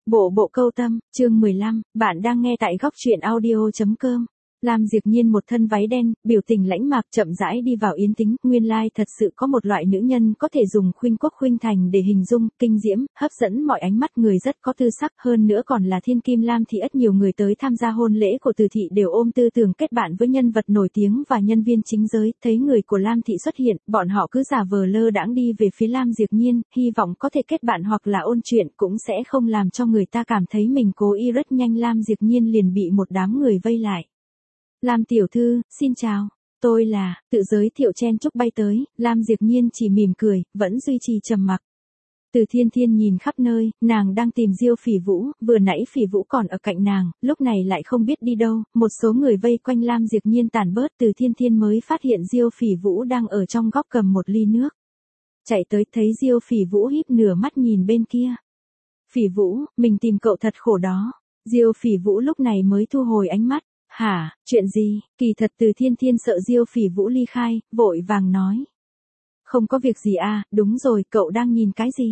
Bộ bộ câu tâm, chương 15, bạn đang nghe tại góc truyện audio.com. Lam Diệp Nhiên một thân váy đen, biểu tình lãnh mạc chậm rãi đi vào yến tính, nguyên lai thật sự có một loại nữ nhân có thể dùng khuynh quốc khuynh thành để hình dung, kinh diễm, hấp dẫn mọi ánh mắt người rất có tư sắc, hơn nữa còn là thiên kim Lam thị ất nhiều người tới tham gia hôn lễ của Từ thị đều ôm tư tưởng kết bạn với nhân vật nổi tiếng và nhân viên chính giới, thấy người của Lam thị xuất hiện, bọn họ cứ giả vờ lơ đãng đi về phía Lam Diệp Nhiên, hy vọng có thể kết bạn hoặc là ôn chuyện cũng sẽ không làm cho người ta cảm thấy mình cố ý. Rất nhanh Lam Diệp Nhiên liền bị một đám người vây lại. Lam tiểu thư, xin chào, tôi là, tự giới thiệu chen chúc bay tới, Lam Diệp Nhiên chỉ mỉm cười, vẫn duy trì trầm mặc. Từ Thiên Thiên nhìn khắp nơi, nàng đang tìm Diêu Phỉ Vũ, vừa nãy Phỉ Vũ còn ở cạnh nàng, lúc này lại không biết đi đâu, một số người vây quanh Lam Diệp Nhiên tản bớt, Từ Thiên Thiên mới phát hiện Diêu Phỉ Vũ đang ở trong góc cầm một ly nước. Chạy tới thấy Diêu Phỉ Vũ híp nửa mắt nhìn bên kia. Phỉ Vũ, mình tìm cậu thật khổ đó. Diêu Phỉ Vũ lúc này mới thu hồi ánh mắt. Hả, chuyện gì? Kỳ thật Từ Thiên Thiên sợ Diêu Phỉ Vũ ly khai, vội vàng nói. Không có việc gì à, đúng rồi, cậu đang nhìn cái gì?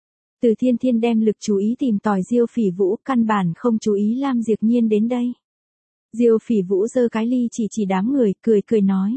Từ Thiên Thiên đem lực chú ý tìm tòi Diêu Phỉ Vũ, căn bản không chú ý Lam Diệp Nhiên đến đây. Diêu Phỉ Vũ giơ cái ly chỉ đám người, cười nói.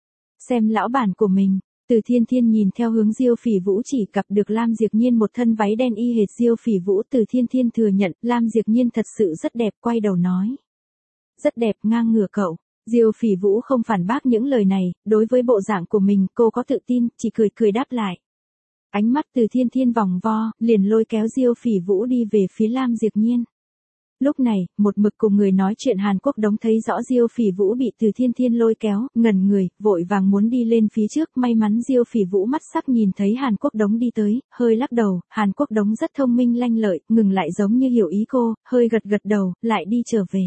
Xem lão bản của mình. Từ Thiên Thiên nhìn theo hướng Diêu Phỉ Vũ chỉ gặp được Lam Diệp Nhiên một thân váy đen y hệt Diêu Phỉ Vũ. Từ Thiên Thiên thừa nhận Lam Diệp Nhiên thật sự rất đẹp, quay đầu nói. Rất đẹp, ngang ngửa cậu. Diêu Phỉ Vũ không phản bác những lời này, đối với bộ dạng của mình cô có tự tin, chỉ cười đáp lại. Ánh mắt Từ Thiên Thiên vòng vo, liền lôi kéo Diêu Phỉ Vũ đi về phía Lam Diệp Nhiên. Lúc này, một mực cùng người nói chuyện Hàn Quốc Đống thấy rõ Diêu Phỉ Vũ bị Từ Thiên Thiên lôi kéo, ngẩn người, vội vàng muốn đi lên phía trước, may mắn Diêu Phỉ Vũ mắt sắc nhìn thấy Hàn Quốc Đống đi tới, hơi lắc đầu, Hàn Quốc Đống rất thông minh lanh lợi, ngừng lại giống như hiểu ý cô, hơi gật đầu, lại đi trở về.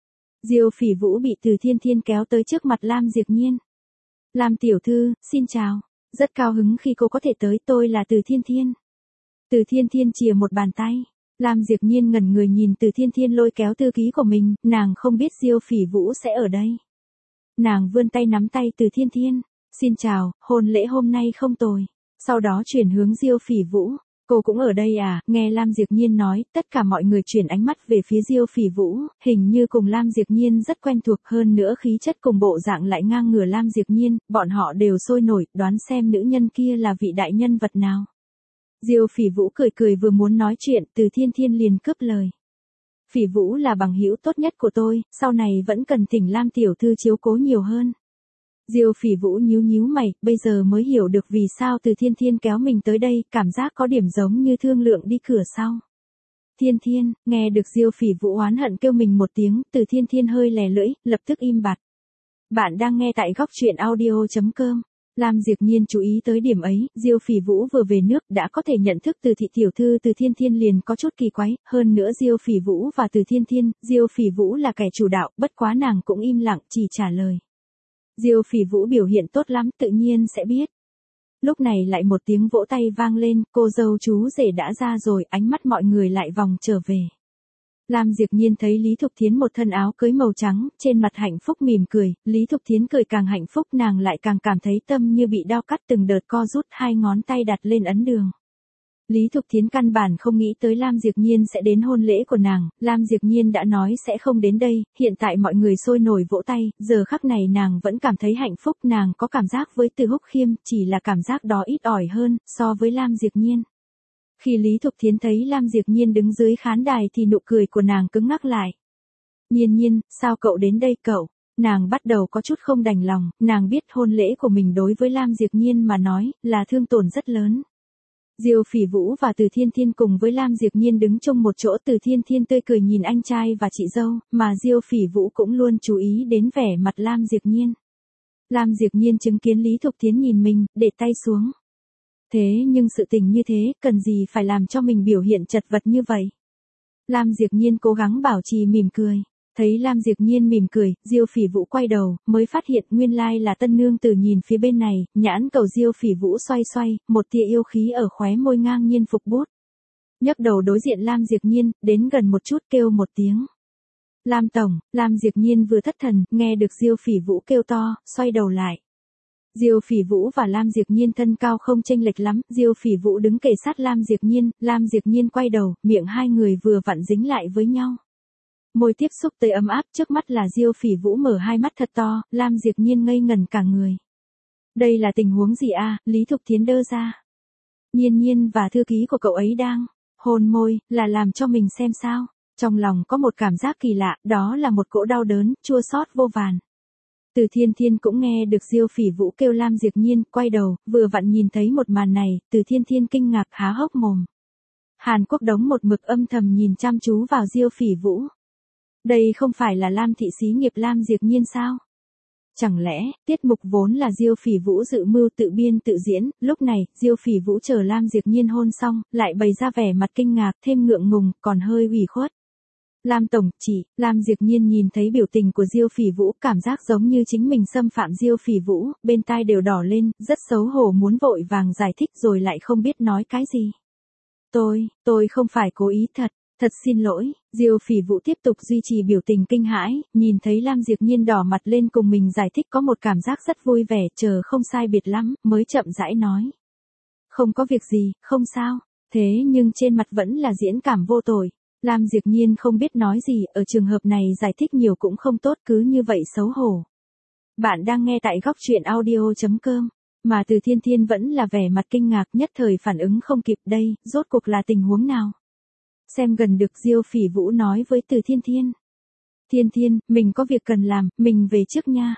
Diêu Phỉ Vũ bị Từ Thiên Thiên kéo tới trước mặt Lam Diệp Nhiên. Lam tiểu thư, xin chào. Rất cao hứng khi cô có thể tới, tôi là Từ Thiên Thiên. Từ Thiên Thiên chìa một bàn tay. Lam Diệp Nhiên ngẩn người nhìn Từ Thiên Thiên lôi kéo thư ký của mình, nàng không biết Diêu Phỉ Vũ sẽ ở đây. Nàng vươn tay nắm tay Từ Thiên Thiên. Xin chào, hôn lễ hôm nay không tồi. Sau đó chuyển hướng Diêu Phỉ Vũ. Cô cũng ở đây à, nghe Lam Diệp Nhiên nói, tất cả mọi người chuyển ánh mắt về phía Diêu Phỉ Vũ, hình như cùng Lam Diệp Nhiên rất quen thuộc, hơn nữa khí chất cùng bộ dạng lại ngang ngửa Lam Diệp Nhiên, bọn họ đều sôi nổi, đoán xem nữ nhân kia là vị đại nhân vật nào. Diêu Phỉ Vũ cười vừa muốn nói chuyện, Từ Thiên Thiên liền cướp lời. Phỉ Vũ là bằng hữu tốt nhất của tôi, sau này vẫn cần thỉnh Lam tiểu thư chiếu cố nhiều hơn. Diêu Phỉ Vũ nhíu mày, bây giờ mới hiểu được vì sao Từ Thiên Thiên kéo mình tới đây, cảm giác có điểm giống như thương lượng đi cửa sau. Thiên Thiên, nghe được Diêu Phỉ Vũ oán hận kêu mình một tiếng, Từ Thiên Thiên hơi lè lưỡi, lập tức im bặt. Bạn đang nghe tại góc truyện audio.com. Lam Diệp Nhiên chú ý tới điểm ấy, Diêu Phỉ Vũ vừa về nước đã có thể nhận thức Từ thị tiểu thư Từ Thiên Thiên liền có chút kỳ quái, hơn nữa Diêu Phỉ Vũ và Từ Thiên Thiên, Diêu Phỉ Vũ là kẻ chủ đạo, bất quá nàng cũng im lặng chỉ trả lời. Diêu Phỉ Vũ biểu hiện tốt lắm, tự nhiên sẽ biết. Lúc này lại một tiếng vỗ tay vang lên, cô dâu chú rể đã ra rồi, ánh mắt mọi người lại vòng trở về. Lam Diệp Nhiên thấy Lý Thục Thiến một thân áo cưới màu trắng, trên mặt hạnh phúc mỉm cười, Lý Thục Thiến cười càng hạnh phúc, nàng lại càng cảm thấy tâm như bị đao cắt, từng đợt co rút, hai ngón tay đặt lên ấn đường. Lý Thục Thiến căn bản không nghĩ tới Lam Diệp Nhiên sẽ đến hôn lễ của nàng, Lam Diệp Nhiên đã nói sẽ không đến đây, hiện tại mọi người sôi nổi vỗ tay, giờ khắc này nàng vẫn cảm thấy hạnh phúc, nàng có cảm giác với Từ Húc Khiêm, chỉ là cảm giác đó ít ỏi hơn, so với Lam Diệp Nhiên. Khi Lý Thục Thiến thấy Lam Diệp Nhiên đứng dưới khán đài thì nụ cười của nàng cứng ngắc lại. Nhiên, sao cậu đến đây cậu? Nàng bắt đầu có chút không đành lòng, nàng biết hôn lễ của mình đối với Lam Diệp Nhiên mà nói, là thương tổn rất lớn. Diêu Phỉ Vũ và Từ Thiên Thiên cùng với Lam Diệp Nhiên đứng chung một chỗ, Từ Thiên Thiên tươi cười nhìn anh trai và chị dâu, mà Diêu Phỉ Vũ cũng luôn chú ý đến vẻ mặt Lam Diệp Nhiên. Lam Diệp Nhiên chứng kiến Lý Thục Thiến nhìn mình, để tay xuống. Thế nhưng sự tình như thế, cần gì phải làm cho mình biểu hiện chật vật như vậy? Lam Diệp Nhiên cố gắng bảo trì mỉm cười. Thấy Lam Diệp Nhiên mỉm cười, Diêu Phỉ Vũ quay đầu, mới phát hiện nguyên lai là tân nương tử nhìn phía bên này, nhãn cầu Diêu Phỉ Vũ xoay, một tia yêu khí ở khóe môi ngang nhiên phục bút. Nhấc đầu đối diện Lam Diệp Nhiên, đến gần một chút kêu một tiếng. Lam tổng, Lam Diệp Nhiên vừa thất thần, nghe được Diêu Phỉ Vũ kêu to, xoay đầu lại. Diêu Phỉ Vũ và Lam Diệp Nhiên thân cao không chênh lệch lắm, Diêu Phỉ Vũ đứng kề sát Lam Diệp Nhiên quay đầu, miệng hai người vừa vặn dính lại với nhau. Môi tiếp xúc tới ấm áp, trước mắt là Diêu Phỉ Vũ mở hai mắt thật to, Lam Diệp Nhiên ngây ngẩn cả người. Đây là tình huống gì a? Lý Thục Thiến đơ ra. Nhiên và thư ký của cậu ấy đang hôn môi, là làm cho mình xem sao? Trong lòng có một cảm giác kỳ lạ, đó là một cỗ đau đớn, chua xót vô vàn. Từ Thiên cũng nghe được Diêu Phỉ Vũ kêu Lam Diệp Nhiên, quay đầu, vừa vặn nhìn thấy một màn này, Từ Thiên kinh ngạc há hốc mồm. Hàn Quốc Đống một mực âm thầm nhìn chăm chú vào Diêu Phỉ Vũ. Đây không phải là Lam thị xí nghiệp Lam Diệp Nhiên sao? Chẳng lẽ, tiết mục vốn là Diêu Phỉ Vũ dự mưu tự biên tự diễn, lúc này, Diêu Phỉ Vũ chờ Lam Diệp Nhiên hôn xong, lại bày ra vẻ mặt kinh ngạc, thêm ngượng ngùng, còn hơi ủy khuất. Lam tổng, Lam Diệp Nhiên nhìn thấy biểu tình của Diêu Phỉ Vũ, cảm giác giống như chính mình xâm phạm Diêu Phỉ Vũ, bên tai đều đỏ lên, rất xấu hổ muốn vội vàng giải thích rồi lại không biết nói cái gì. Tôi không phải cố ý thật xin lỗi. Diêu Phỉ Vũ tiếp tục duy trì biểu tình kinh hãi, nhìn thấy Lam Diệp Nhiên đỏ mặt lên cùng mình giải thích có một cảm giác rất vui vẻ, chờ không sai biệt lắm, mới chậm rãi nói. Không có việc gì, không sao, thế nhưng trên mặt vẫn là diễn cảm vô tội. Lam Diệp Nhiên không biết nói gì, ở trường hợp này giải thích nhiều cũng không tốt, cứ như vậy xấu hổ. Bạn đang nghe tại góc truyện audio.com, mà Từ Thiên vẫn là vẻ mặt kinh ngạc, nhất thời phản ứng không kịp, đây, rốt cuộc là tình huống nào? Xem gần được, Diêu Phỉ Vũ nói với Từ Thiên. Thiên, mình có việc cần làm, mình về trước nha.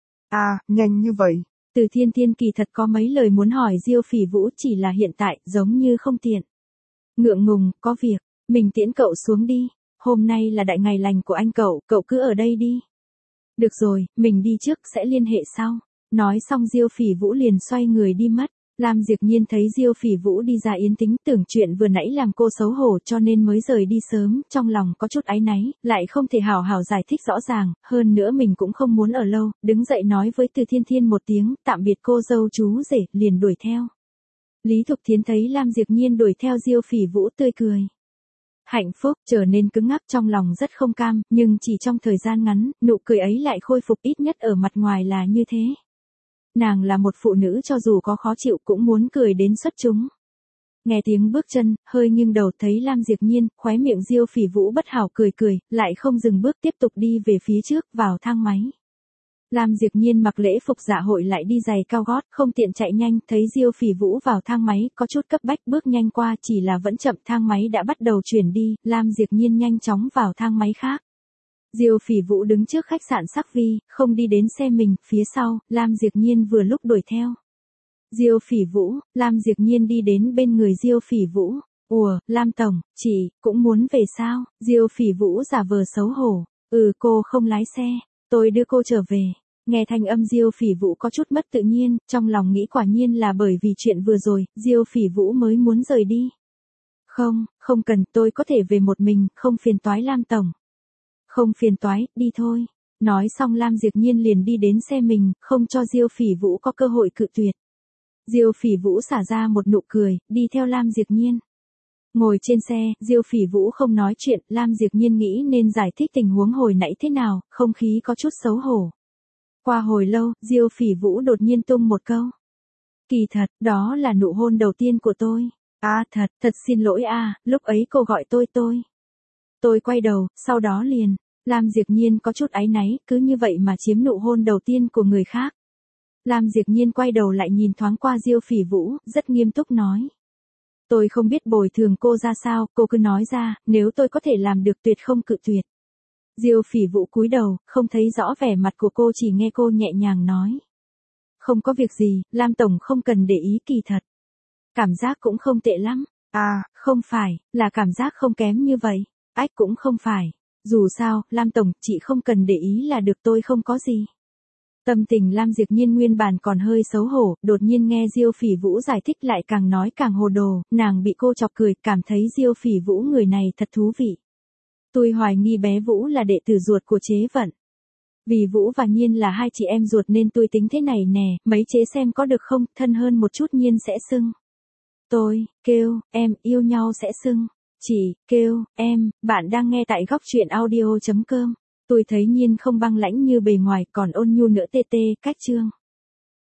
À, nhanh như vậy. Từ Thiên kỳ thật có mấy lời muốn hỏi Diêu Phỉ Vũ, chỉ là hiện tại, giống như không tiện. Ngượng ngùng, có việc, mình tiễn cậu xuống đi. Hôm nay là đại ngày lành của anh cậu cứ ở đây đi. Được rồi, mình đi trước, sẽ liên hệ sau. Nói xong Diêu Phỉ Vũ liền xoay người đi mất. Lam Diệp Nhiên thấy Diêu Phỉ Vũ đi ra yến tĩnh, tưởng chuyện vừa nãy làm cô xấu hổ cho nên mới rời đi sớm, trong lòng có chút áy náy, lại không thể hảo hảo giải thích rõ ràng, hơn nữa mình cũng không muốn ở lâu, đứng dậy nói với Từ Thiên một tiếng, tạm biệt cô dâu chú rể, liền đuổi theo. Lý Thục Thiến thấy Lam Diệp Nhiên đuổi theo Diêu Phỉ Vũ tươi cười. Hạnh phúc, trở nên cứng ngắc, trong lòng rất không cam, nhưng chỉ trong thời gian ngắn, nụ cười ấy lại khôi phục, ít nhất ở mặt ngoài là như thế. Nàng là một phụ nữ cho dù có khó chịu cũng muốn cười đến xuất chúng. Nghe tiếng bước chân, hơi nghiêng đầu thấy Lam Diệp Nhiên, khóe miệng Diêu Phỉ Vũ bất hảo cười, lại không dừng bước tiếp tục đi về phía trước, vào thang máy. Lam Diệp Nhiên mặc lễ phục dạ hội lại đi giày cao gót, không tiện chạy nhanh, thấy Diêu Phỉ Vũ vào thang máy, có chút cấp bách bước nhanh qua, chỉ là vẫn chậm, thang máy đã bắt đầu chuyển đi, Lam Diệp Nhiên nhanh chóng vào thang máy khác. Diêu Phỉ Vũ đứng trước khách sạn Sắc Vi, không đi đến xe mình, phía sau, Lam Diệp Nhiên vừa lúc đuổi theo. Diêu Phỉ Vũ, Lam Diệp Nhiên đi đến bên người Diêu Phỉ Vũ. Ủa, Lam tổng, chị, cũng muốn về sao? Diêu Phỉ Vũ giả vờ xấu hổ. Cô không lái xe, tôi đưa cô trở về. Nghe thanh âm Diêu Phỉ Vũ có chút mất tự nhiên, trong lòng nghĩ quả nhiên là bởi vì chuyện vừa rồi, Diêu Phỉ Vũ mới muốn rời đi. Không cần, tôi có thể về một mình, không phiền toái Lam tổng. Không phiền toái, đi thôi. Nói xong Lam Diệp Nhiên liền đi đến xe mình, không cho Diêu Phỉ Vũ có cơ hội cự tuyệt. Diêu Phỉ Vũ xả ra một nụ cười, đi theo Lam Diệp Nhiên. Ngồi trên xe, Diêu Phỉ Vũ không nói chuyện, Lam Diệp Nhiên nghĩ nên giải thích tình huống hồi nãy thế nào, không khí có chút xấu hổ. Qua hồi lâu, Diêu Phỉ Vũ đột nhiên tung một câu. Kỳ thật, đó là nụ hôn đầu tiên của tôi. À thật xin lỗi lúc ấy cô gọi tôi. Tôi quay đầu, sau đó liền. Lam Diệp Nhiên có chút áy náy, cứ như vậy mà chiếm nụ hôn đầu tiên của người khác. Lam Diệp Nhiên quay đầu lại nhìn thoáng qua Diêu Phỉ Vũ, rất nghiêm túc nói. Tôi không biết bồi thường cô ra sao, cô cứ nói ra, nếu tôi có thể làm được tuyệt không cự tuyệt. Diêu Phỉ Vũ cúi đầu, không thấy rõ vẻ mặt của cô, chỉ nghe cô nhẹ nhàng nói. Không có việc gì, Lam tổng không cần để ý, kỳ thật. Cảm giác cũng không tệ lắm. À, không phải, là cảm giác không kém như vậy. Ách cũng không phải. Dù sao, Lam tổng, chị không cần để ý là được, tôi không có gì. Tâm tình Lam Diệp Nhiên nguyên bản còn hơi xấu hổ, đột nhiên nghe Diêu Phỉ Vũ giải thích lại càng nói càng hồ đồ, nàng bị cô chọc cười, cảm thấy Diêu Phỉ Vũ người này thật thú vị. Tôi hoài nghi bé Vũ là đệ tử ruột của Chế Vận. Vì Vũ và Nhiên là hai chị em ruột nên tôi tính thế này nè, mấy chế xem có được không, thân hơn một chút Nhiên sẽ xưng. Tôi, kêu, em, yêu nhau sẽ xưng. Chị, kêu, em, bạn đang nghe tại góc truyện audio.com. Tôi thấy Nhiên không băng lãnh như bề ngoài, còn ôn nhu nữa, cách chương.